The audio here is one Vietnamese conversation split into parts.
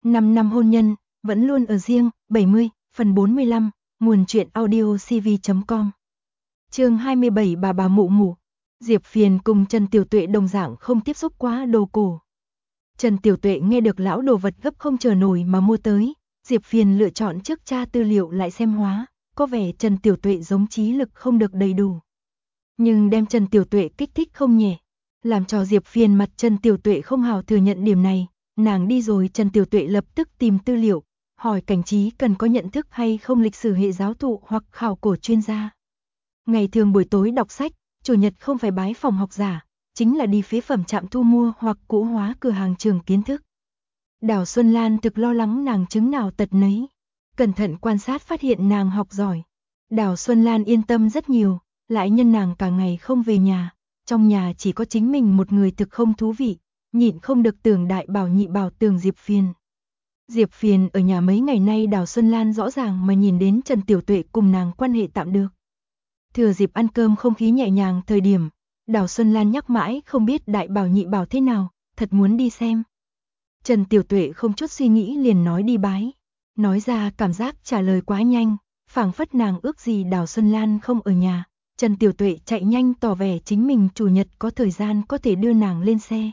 5 năm hôn nhân, vẫn luôn ở riêng, 70, phần 45, nguồn truyện audio cv.com. Chương 27 bà mụ mụ. Diệp Phiền cùng Trần Tiểu Tuệ đồng dạng không tiếp xúc quá đồ cổ. Trần Tiểu Tuệ nghe được lão đồ vật gấp không chờ nổi mà mua tới, Diệp Phiền lựa chọn trước tra tư liệu lại xem hóa, có vẻ Trần Tiểu Tuệ giống trí lực không được đầy đủ. Nhưng đem Trần Tiểu Tuệ kích thích không nhẹ, làm cho Diệp Phiền mặt Trần Tiểu Tuệ không hào thừa nhận điểm này, nàng đi rồi Trần Tiểu Tuệ lập tức tìm tư liệu, hỏi Cảnh Trí cần có nhận thức hay không lịch sử hệ giáo thụ hoặc khảo cổ chuyên gia. Ngày thường buổi tối đọc sách, chủ nhật không phải bái phòng học giả, chính là đi phế phẩm trạm thu mua hoặc cũ hóa cửa hàng trường kiến thức. Đào Xuân Lan thực lo lắng nàng chứng nào tật nấy, cẩn thận quan sát phát hiện nàng học giỏi. Đào Xuân Lan yên tâm rất nhiều, lại nhân nàng cả ngày không về nhà, trong nhà chỉ có chính mình một người thực không thú vị, nhịn không được tưởng đại bảo nhị bảo tưởng Diệp Phiền. Diệp Phiền ở nhà mấy ngày nay Đào Xuân Lan rõ ràng mà nhìn đến Trần Tiểu Tuệ cùng nàng quan hệ tạm được. Thừa dịp ăn cơm không khí nhẹ nhàng thời điểm, Đào Xuân Lan nhắc mãi không biết đại bảo nhị bảo thế nào, thật muốn đi xem. Trần Tiểu Tuệ không chút suy nghĩ liền nói đi bái, nói ra cảm giác trả lời quá nhanh, phảng phất nàng ước gì Đào Xuân Lan không ở nhà. Trần Tiểu Tuệ chạy nhanh tỏ vẻ chính mình chủ nhật có thời gian có thể đưa nàng lên xe.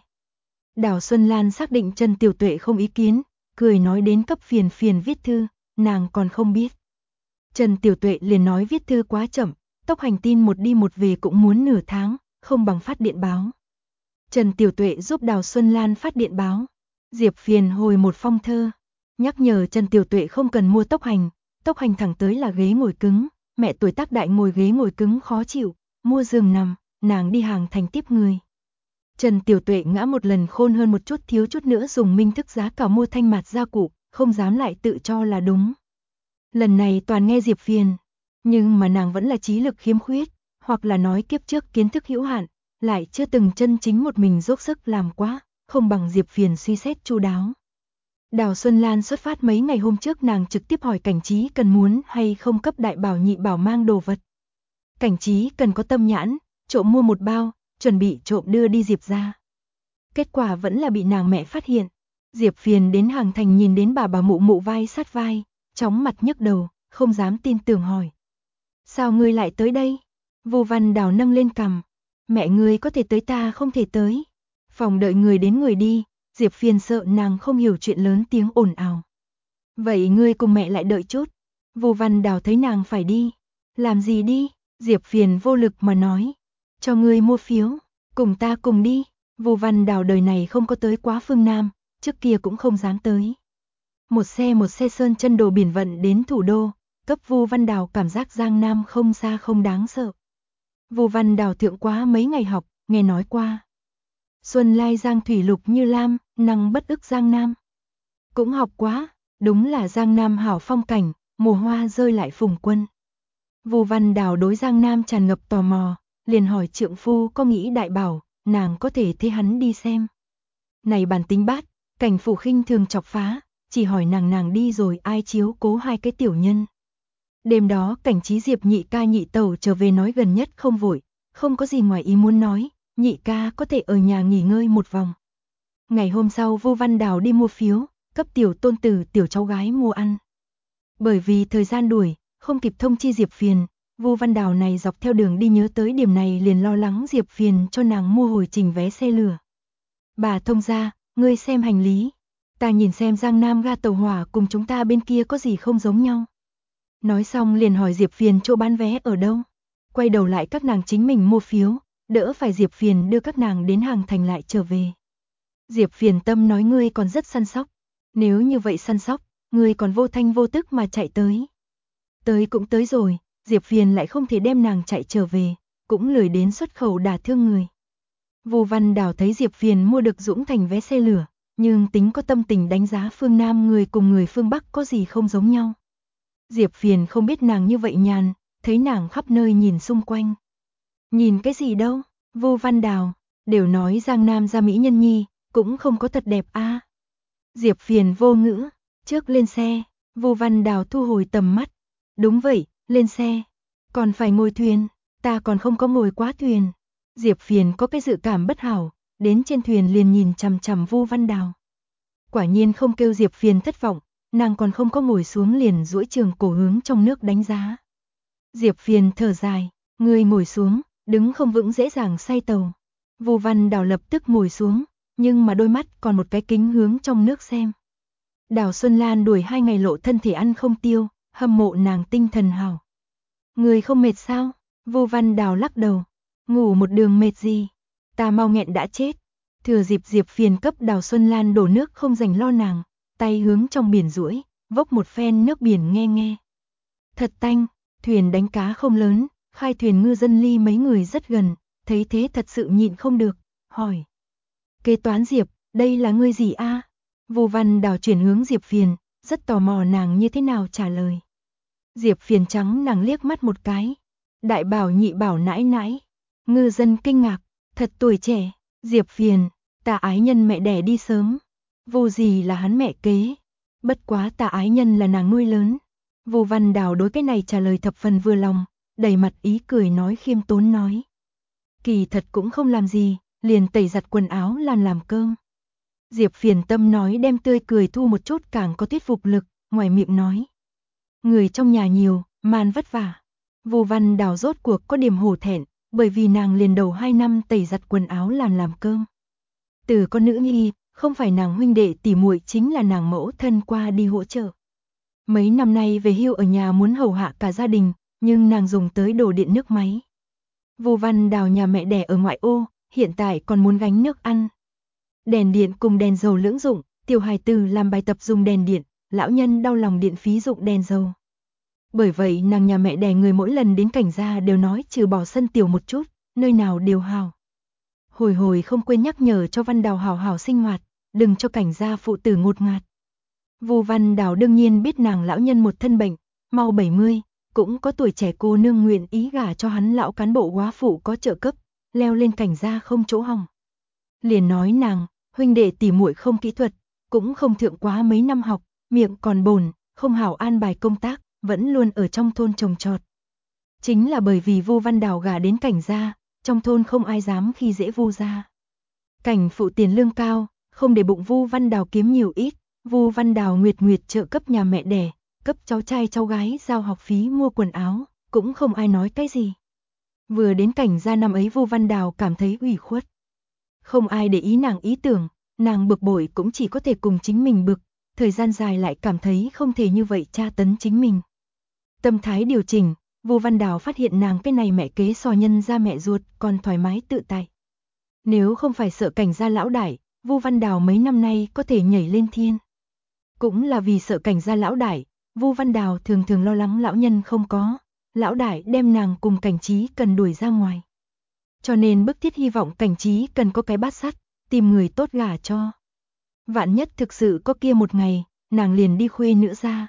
Đào Xuân Lan xác định Trần Tiểu Tuệ không ý kiến, cười nói đến cấp Phiền viết thư, nàng còn không biết. Trần Tiểu Tuệ liền nói viết thư quá chậm, tốc hành tin một đi một về cũng muốn nửa tháng, không bằng phát điện báo. Trần Tiểu Tuệ giúp Đào Xuân Lan phát điện báo. Diệp Phiền hồi một phong thơ, nhắc nhở Trần Tiểu Tuệ không cần mua tốc hành thẳng tới là ghế ngồi cứng, mẹ tuổi tác đại ngồi ghế ngồi cứng khó chịu, mua giường nằm, nàng đi hàng thành tiếp người. Trần Tiểu Tuệ ngã một lần khôn hơn một chút thiếu chút nữa dùng minh thức giá cả mua thanh mạt gia cụ, không dám lại tự cho là đúng. Lần này toàn nghe Diệp Phiền, nhưng mà nàng vẫn là trí lực khiếm khuyết, hoặc là nói kiếp trước kiến thức hữu hạn, lại chưa từng chân chính một mình dốc sức làm quá, không bằng Diệp Phiền suy xét chu đáo. Đào Xuân Lan xuất phát mấy ngày hôm trước nàng trực tiếp hỏi Cảnh Trí cần muốn hay không cấp đại bảo nhị bảo mang đồ vật. Cảnh Trí cần có tâm nhãn, trộm mua một bao, chuẩn bị trộm đưa đi Diệp ra. Kết quả vẫn là bị nàng mẹ phát hiện. Diệp Phiền đến hàng thành nhìn đến bà mụ mụ vai sát vai, chóng mặt nhức đầu, không dám tin tưởng hỏi. Sao ngươi lại tới đây? Vô Văn Đào nâng lên cằm. Mẹ ngươi có thể tới ta không thể tới. Phòng đợi người đến người đi, Diệp Phiền sợ nàng không hiểu chuyện lớn tiếng ồn ào. Vậy ngươi cùng mẹ lại đợi chút. Vô Văn Đào thấy nàng phải đi. Làm gì đi? Diệp Phiền vô lực mà nói. Cho ngươi mua phiếu, cùng ta cùng đi. Vô Văn Đào đời này không có tới quá phương Nam, trước kia cũng không dám tới. Một xe sơn chân đồ biển vận đến thủ đô, cấp Vô Văn Đào cảm giác Giang Nam không xa không đáng sợ. Vô Văn Đào thượng quá mấy ngày học, nghe nói qua. Xuân lai Giang thủy lục như lam, năng bất ức Giang Nam. Cũng học quá, đúng là Giang Nam hảo phong cảnh, mùa hoa rơi lại phùng quân. Vô Văn Đào đối Giang Nam tràn ngập tò mò, liền hỏi trượng phu có nghĩ đại bảo, nàng có thể thế hắn đi xem. Này bản tính bát, Cảnh Phủ khinh thường chọc phá, chỉ hỏi nàng đi rồi ai chiếu cố hai cái tiểu nhân. Đêm đó Cảnh Trí Diệp nhị ca nhị tẩu trở về nói gần nhất không vội, không có gì ngoài ý muốn nói, nhị ca có thể ở nhà nghỉ ngơi một vòng. Ngày hôm sau Vô Văn Đào đi mua phiếu, cấp tiểu tôn tử tiểu cháu gái mua ăn. Bởi vì thời gian đuổi, không kịp thông chi Diệp Phiền, Vô Văn Đào này dọc theo đường đi nhớ tới điểm này liền lo lắng Diệp Phiền cho nàng mua hồi trình vé xe lửa. Bà thông gia, ngươi xem hành lý, ta nhìn xem Giang Nam ga tàu hỏa cùng chúng ta bên kia có gì không giống nhau. Nói xong liền hỏi Diệp Phiền chỗ bán vé ở đâu. Quay đầu lại các nàng chính mình mua phiếu, đỡ phải Diệp Phiền đưa các nàng đến hàng thành lại trở về. Diệp Phiền tâm nói ngươi còn rất săn sóc, nếu như vậy săn sóc, ngươi còn vô thanh vô tức mà chạy tới. Tới cũng tới rồi, Diệp Phiền lại không thể đem nàng chạy trở về, cũng lười đến xuất khẩu đả thương người. Vô Văn Đào thấy Diệp Phiền mua được Dũng Thành vé xe lửa, nhưng tính có tâm tình đánh giá phương Nam người cùng người phương Bắc có gì không giống nhau. Diệp Phiền không biết nàng như vậy nhàn, thấy nàng khắp nơi nhìn xung quanh. Nhìn cái gì đâu, Vô Văn Đào, đều nói Giang Nam ra mỹ nhân nhi, cũng không có thật đẹp a. Diệp Phiền vô ngữ, trước lên xe, Vô Văn Đào thu hồi tầm mắt. Đúng vậy, lên xe, còn phải ngồi thuyền, ta còn không có ngồi quá thuyền. Diệp Phiền có cái dự cảm bất hảo, đến trên thuyền liền nhìn chằm chằm Vô Văn Đào. Quả nhiên không kêu Diệp Phiền thất vọng, nàng còn không có ngồi xuống liền duỗi trường cổ hướng trong nước đánh giá. Diệp Phiền thở dài, người ngồi xuống, đứng không vững dễ dàng say tàu. Vu Văn Đào lập tức ngồi xuống, nhưng mà đôi mắt còn một cái kính hướng trong nước xem. Đào Xuân Lan đuổi 2 ngày lộ thân thể ăn không tiêu, hâm mộ nàng tinh thần hào. Người không mệt sao? Vu Văn Đào lắc đầu, ngủ một đường mệt gì? Ta mau nghẹn đã chết. Thừa dịp Diệp Phiền cấp Đào Xuân Lan đổ nước không dành lo nàng, tay hướng trong biển duỗi, vốc một phen nước biển nghe nghe. Thật tanh, thuyền đánh cá không lớn, khai thuyền ngư dân ly mấy người rất gần, thấy thế thật sự nhịn không được, hỏi. Kế toán Diệp, đây là ngươi gì a? Vu Văn Đào chuyển hướng Diệp Phiền, rất tò mò nàng như thế nào trả lời. Diệp Phiền trắng nàng liếc mắt một cái. Đại bảo nhị bảo nãi nãi. Ngư dân kinh ngạc, thật tuổi trẻ. Diệp Phiền, Tà Ái Nhân mẹ đẻ đi sớm. Vu gì là hắn mẹ kế. Bất quá Tà Ái Nhân là nàng nuôi lớn. Vu Văn Đào đối cái này trả lời thập phần vừa lòng, đầy mặt ý cười nói khiêm tốn nói. Kỳ thật cũng không làm gì, liền tẩy giặt quần áo làm cơm. Diệp Phiền tâm nói đem tươi cười thu một chút càng có thuyết phục lực, ngoài miệng nói. Người trong nhà nhiều, man vất vả. Vu Văn Đào rốt cuộc có điểm hổ thẹn, bởi vì nàng liền đầu 2 năm tẩy giặt quần áo làm cơm. Từ con nữ nhi, không phải nàng huynh đệ tỉ muội chính là nàng mẫu thân qua đi hỗ trợ. Mấy năm nay về hưu ở nhà muốn hầu hạ cả gia đình, nhưng nàng dùng tới đổ điện nước máy. Vu Văn Đào nhà mẹ đẻ ở ngoại ô, hiện tại còn muốn gánh nước ăn. Đèn điện cùng đèn dầu lưỡng dụng, tiểu hài tử làm bài tập dùng đèn điện, lão nhân đau lòng điện phí dụng đèn dầu. Bởi vậy nàng nhà mẹ đẻ người mỗi lần đến Cảnh Gia đều nói trừ bỏ sân tiểu một chút, nơi nào đều hào. Hồi hồi không quên nhắc nhở cho Văn Đào hào hào sinh hoạt, đừng cho Cảnh Gia phụ tử ngột ngạt. Vu Văn Đào đương nhiên biết nàng lão nhân một thân bệnh, mau 70, cũng có tuổi trẻ cô nương nguyện ý gả cho hắn lão cán bộ góa phụ có trợ cấp, leo lên Cảnh Gia không chỗ hỏng. Liền nói nàng, huynh đệ tỉ muội không kỹ thuật, cũng không thượng quá mấy năm học, miệng còn bồn, không hảo an bài công tác, vẫn luôn ở trong thôn trồng trọt. Chính là bởi vì Vu Văn Đào gả đến Cảnh Gia, trong thôn không ai dám khi dễ Vu gia. Cảnh phụ tiền lương cao, không để bụng Vu Văn Đào kiếm nhiều ít, Vu Văn Đào nguyệt trợ cấp nhà mẹ đẻ, cấp cháu trai cháu gái giao học phí mua quần áo, cũng không ai nói cái gì. Vừa đến Cảnh Gia năm ấy Vu Văn Đào cảm thấy ủy khuất. Không ai để ý nàng ý tưởng, nàng bực bội cũng chỉ có thể cùng chính mình bực, thời gian dài lại cảm thấy không thể như vậy tra tấn chính mình. Tâm thái điều chỉnh, Vu Văn Đào phát hiện nàng cái này mẹ kế so nhân ra mẹ ruột còn thoải mái tự tại. Nếu không phải sợ Cảnh Gia lão đại, Vu Văn Đào mấy năm nay có thể nhảy lên thiên. Cũng là vì sợ Cảnh Gia lão đại, Vu Văn Đào thường thường lo lắng lão nhân không có, lão đại đem nàng cùng Cảnh Trí cần đuổi ra ngoài. Cho nên bức thiết hy vọng Cảnh Trí cần có cái bát sắt, tìm người tốt gả cho. Vạn nhất thực sự có kia một ngày, nàng liền đi khuê nữ ra.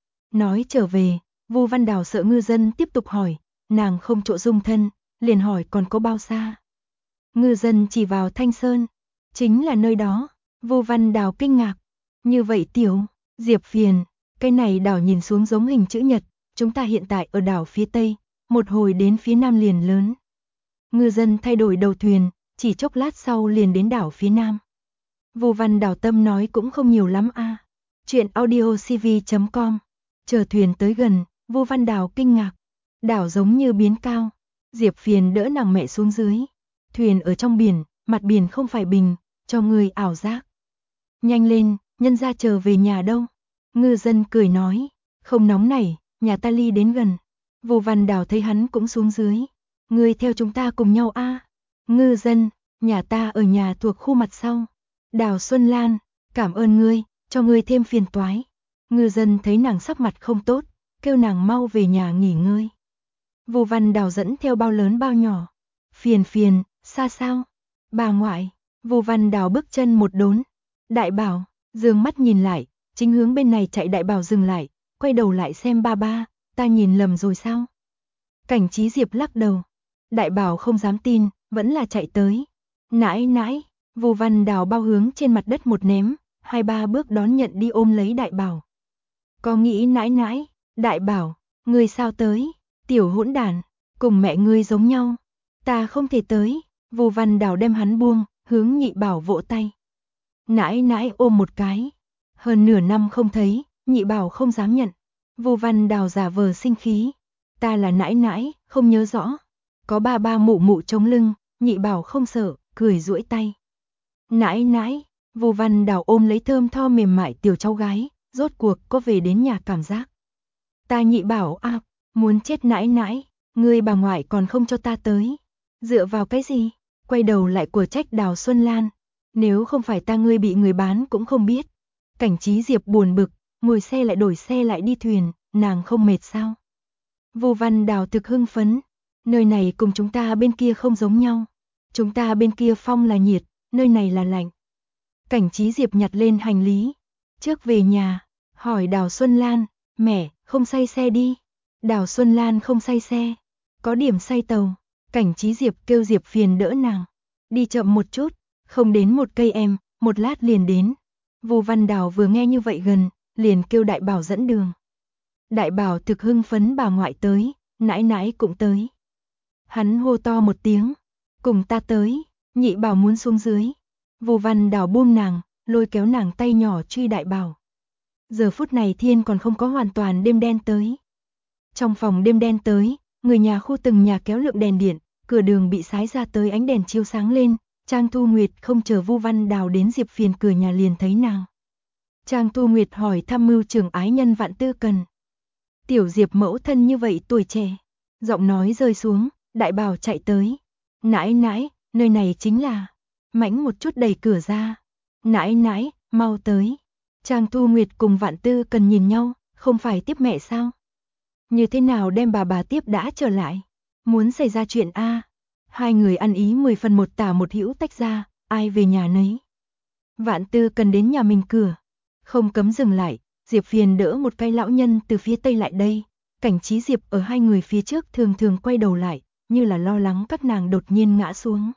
Nói trở về, Vu Văn Đào sợ ngư dân tiếp tục hỏi, nàng không chỗ dung thân, liền hỏi còn có bao xa. Ngư dân chỉ vào Thanh Sơn, chính là nơi đó. Vu Văn Đào kinh ngạc, như vậy tiểu, Diệp Phiền, cái này đảo nhìn xuống giống hình chữ nhật, chúng ta hiện tại ở đảo phía tây, một hồi đến phía nam liền lớn. Ngư dân thay đổi đầu thuyền, chỉ chốc lát sau liền đến đảo phía nam. Vu Văn Đào tâm nói cũng không nhiều lắm a. Chuyện audiocv.com. Chờ thuyền tới gần, Vu Văn Đào kinh ngạc. Đảo giống như biến cao. Diệp Phiền đỡ nàng mẹ xuống dưới. Thuyền ở trong biển, mặt biển không phải bình, cho người ảo giác. Nhanh lên, nhân gia chờ về nhà đâu. Ngư dân cười nói, không nóng nảy, nhà ta ly đến gần. Vu Văn Đào thấy hắn cũng xuống dưới. Ngươi theo chúng ta cùng nhau a. Ngư dân, nhà ta ở nhà thuộc khu mặt sau. Đào Xuân Lan, cảm ơn ngươi, cho ngươi thêm phiền toái. Ngư dân thấy nàng sắc mặt không tốt, kêu nàng mau về nhà nghỉ ngơi. Vu Văn Đào dẫn theo bao lớn bao nhỏ. Phiền, xa sao? Bà ngoại, Vu Văn Đào bước chân một đốn. Đại bảo, dương mắt nhìn lại, chính hướng bên này chạy đại bảo dừng lại, quay đầu lại xem ba, ta nhìn lầm rồi sao? Cảnh Trí Diệp lắc đầu. Đại bảo không dám tin, vẫn là chạy tới. Nãi, Vu Văn Đào bao hướng trên mặt đất một ném, 2-3 bước đón nhận đi ôm lấy đại bảo. Có nghĩ nãi, đại bảo, ngươi sao tới? Tiểu hỗn đản, cùng mẹ ngươi giống nhau. Ta không thể tới. Vu Văn Đào đem hắn buông, hướng nhị bảo vỗ tay. Nãi nãi ôm một cái. Hơn nửa năm không thấy, nhị bảo không dám nhận. Vu Văn Đào giả vờ sinh khí. Ta là nãi nãi, không nhớ rõ. Có ba ba mụ mụ chống lưng, nhị bảo không sợ, cười duỗi tay. Nãi nãi, Vu Văn Đào ôm lấy thơm tho mềm mại tiểu cháu gái, rốt cuộc có về đến nhà cảm giác. Ta nhị bảo à, muốn chết nãi nãi, ngươi bà ngoại còn không cho ta tới. Dựa vào cái gì? Quay đầu lại của trách Đào Xuân Lan. Nếu không phải ta ngươi bị người bán cũng không biết. Cảnh Trí Diệp buồn bực, ngồi xe lại đổi xe lại đi thuyền, nàng không mệt sao? Vu Văn Đào thực hưng phấn. Nơi này cùng chúng ta bên kia không giống nhau. Chúng ta bên kia phong là nhiệt, nơi này là lạnh. Cảnh Trí Diệp nhặt lên hành lý. Trước về nhà, hỏi Đào Xuân Lan, mẹ, không say xe đi. Đào Xuân Lan không say xe, có điểm say tàu. Cảnh Trí Diệp kêu Diệp Phiền đỡ nàng. Đi chậm một chút, không đến một cây em, một lát liền đến. Vu Văn Đào vừa nghe như vậy gần, liền kêu Đại Bảo dẫn đường. Đại Bảo thực hưng phấn bà ngoại tới, nãi nãi cũng tới. Hắn hô to một tiếng, cùng ta tới, nhị bảo muốn xuống dưới. Vu Văn Đào buông nàng, lôi kéo nàng tay nhỏ truy Đại Bảo. Giờ phút này thiên còn không có hoàn toàn đêm đen tới. Trong phòng đêm đen tới, người nhà khu từng nhà kéo lượng đèn điện, cửa đường bị sái ra tới ánh đèn chiếu sáng lên. Trang Thu Nguyệt không chờ Vu Văn Đào đến Diệp Phiền cửa nhà liền thấy nàng. Trang Thu Nguyệt hỏi tham mưu trưởng ái nhân Vạn Tư Cần. Tiểu Diệp mẫu thân như vậy tuổi trẻ. Giọng nói rơi xuống, Đại Bảo chạy tới. Nãi nãi, nơi này chính là. Mãnh một chút đẩy cửa ra. Nãi nãi, mau tới. Trang Thu Nguyệt cùng Vạn Tư Cần nhìn nhau, không phải tiếp mẹ sao? Như thế nào đem bà tiếp đã trở lại? Muốn xảy ra chuyện a? Hai người ăn ý 10 phần một tả một hữu tách ra, ai về nhà nấy. Vạn Tư Cần đến nhà mình cửa, không cấm dừng lại, Diệp Phiền đỡ một cái lão nhân từ phía tây lại đây. Cảnh Trí Diệp ở hai người phía trước thường thường quay đầu lại, như là lo lắng các nàng đột nhiên ngã xuống.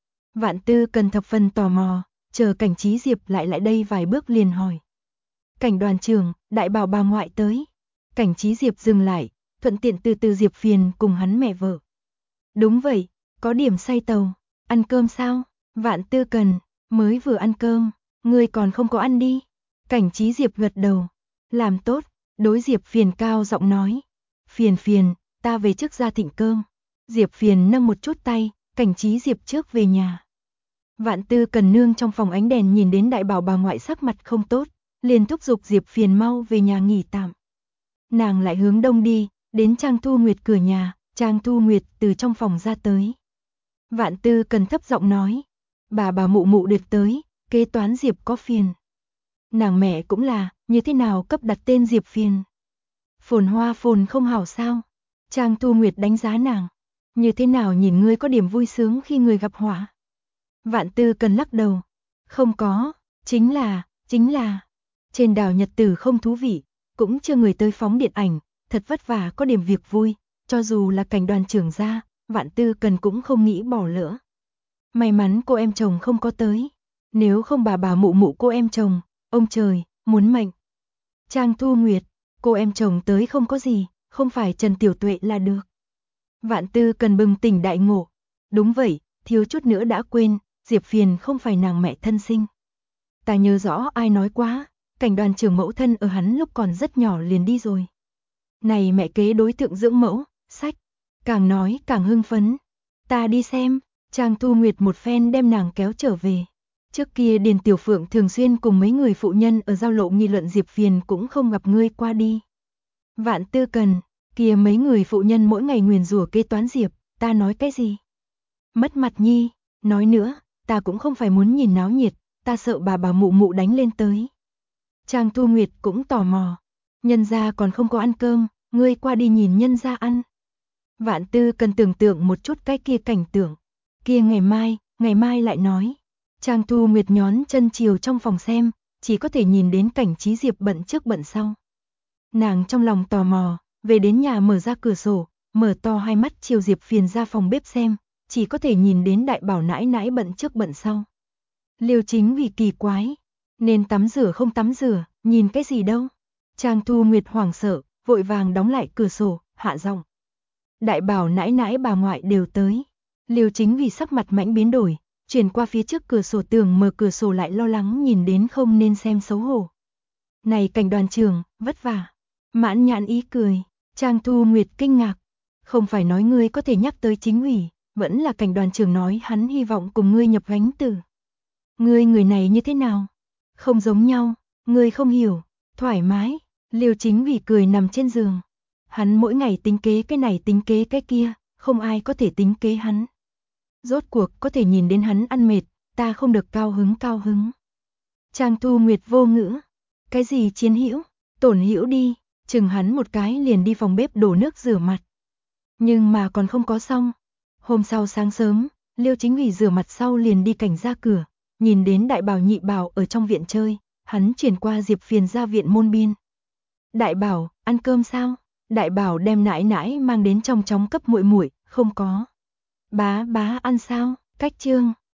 Vạn Tư Cần thập phần tò mò, chờ Cảnh Trí Diệp lại đây vài bước liền hỏi. Cảnh đoàn trưởng, Đại Bảo bà ngoại tới. Cảnh Trí Diệp dừng lại, thuận tiện từ Diệp Phiền cùng hắn mẹ vợ. Đúng vậy, có điểm say tàu, ăn cơm sao? Vạn Tư Cần, mới vừa ăn cơm, ngươi còn không có ăn đi. Cảnh Trí Diệp gật đầu, làm tốt, đối Diệp Phiền cao giọng nói. Phiền, ta về trước ra thịnh cơm. Diệp Phiền nâng một chút tay, Cảnh Trí Diệp trước về nhà. Vạn Tư Cần nương trong phòng ánh đèn nhìn đến Đại Bảo bà ngoại sắc mặt không tốt, liền thúc giục Diệp Phiền mau về nhà nghỉ tạm. Nàng lại hướng đông đi, đến Trang Thu Nguyệt cửa nhà, Trang Thu Nguyệt từ trong phòng ra tới. Vạn Tư Cần thấp giọng nói, bà mụ mụ được tới, kế toán Diệp có phiền. Nàng mẹ cũng là, như thế nào cấp đặt tên Diệp Phiền? Phồn Hoa Phồn không hảo sao? Trang Thu Nguyệt đánh giá nàng, như thế nào nhìn ngươi có điểm vui sướng khi người gặp họa? Vạn Tư Cần lắc đầu, không có, chính là, trên đảo nhật tử không thú vị, cũng chưa người tới phóng điện ảnh, thật vất vả có điểm việc vui, cho dù là Cảnh đoàn trưởng ra, Vạn Tư Cần cũng không nghĩ bỏ lỡ. May mắn cô em chồng không có tới, nếu không bà mụ mụ cô em chồng, ông trời, muốn mệnh. Trang Thu Nguyệt, cô em chồng tới không có gì, không phải Trần Tiểu Tuệ là được. Vạn Tư Cần bừng tỉnh đại ngộ, đúng vậy, thiếu chút nữa đã quên, Diệp Phiền không phải nàng mẹ thân sinh. Ta nhớ rõ ai nói quá, Cảnh đoàn trưởng mẫu thân ở hắn lúc còn rất nhỏ liền đi rồi. Này mẹ kế đối tượng dưỡng mẫu, sách, càng nói càng hưng phấn. Ta đi xem, Trang Thu Nguyệt một phen đem nàng kéo trở về. Trước kia Điền Tiểu Phượng thường xuyên cùng mấy người phụ nhân ở giao lộ nghị luận Diệp Phiền cũng không gặp ngươi qua đi. Vạn Tư Cần, kia mấy người phụ nhân mỗi ngày nguyền rủa kế toán Diệp, ta nói cái gì? Mất mặt nhi, nói nữa, ta cũng không phải muốn nhìn náo nhiệt, ta sợ bà mụ mụ đánh lên tới. Trang Thu Nguyệt cũng tò mò, nhân gia còn không có ăn cơm, ngươi qua đi nhìn nhân gia ăn. Vạn Tư Cần tưởng tượng một chút cái kia cảnh tượng, kia ngày mai lại nói. Trang Thu Nguyệt nhón chân chiều trong phòng xem, chỉ có thể nhìn đến Cảnh Trí Diệp bận trước bận sau. Nàng trong lòng tò mò, về đến nhà mở ra cửa sổ, mở to hai mắt chiều Diệp Phiền ra phòng bếp xem, chỉ có thể nhìn đến Đại Bảo nãi nãi bận trước bận sau. Liêu Chính vì kỳ quái, nên tắm rửa không tắm rửa, nhìn cái gì đâu. Trang Thu Nguyệt hoảng sợ, vội vàng đóng lại cửa sổ, hạ giọng. Đại Bảo nãi nãi bà ngoại đều tới. Liêu Chính vì sắc mặt mãnh biến đổi, chuyển qua phía trước cửa sổ, tưởng mở cửa sổ lại lo lắng nhìn đến không nên xem xấu hổ. Này Cảnh đoàn trưởng, vất vả. Mãn nhãn ý cười, Trang Thu Nguyệt kinh ngạc. Không phải nói ngươi có thể nhắc tới chính ủy, vẫn là Cảnh đoàn trưởng nói hắn hy vọng cùng ngươi nhập gánh tử. Ngươi người này như thế nào? Không giống nhau, ngươi không hiểu, thoải mái. Liêu Chính Ủy cười nằm trên giường. Hắn mỗi ngày tính kế cái này tính kế cái kia, không ai có thể tính kế hắn. Rốt cuộc có thể nhìn đến hắn ăn mệt, ta không được cao hứng. Trang Thu Nguyệt vô ngữ. Cái gì Chiến Hữu, Tổn Hữu đi, chừng hắn một cái liền đi phòng bếp đổ nước rửa mặt. Nhưng mà còn không có xong. Hôm sau sáng sớm, Liêu Chính Ủy rửa mặt sau liền đi cảnh ra cửa, nhìn đến Đại Bảo Nhị Bảo ở trong viện chơi, hắn chuyển qua Diệp Phiền ra viện môn biên. Đại Bảo, ăn cơm sao? Đại Bảo đem nãi nãi mang đến trong chóng cấp muội muội, không có. Bá ăn sao? Cách chương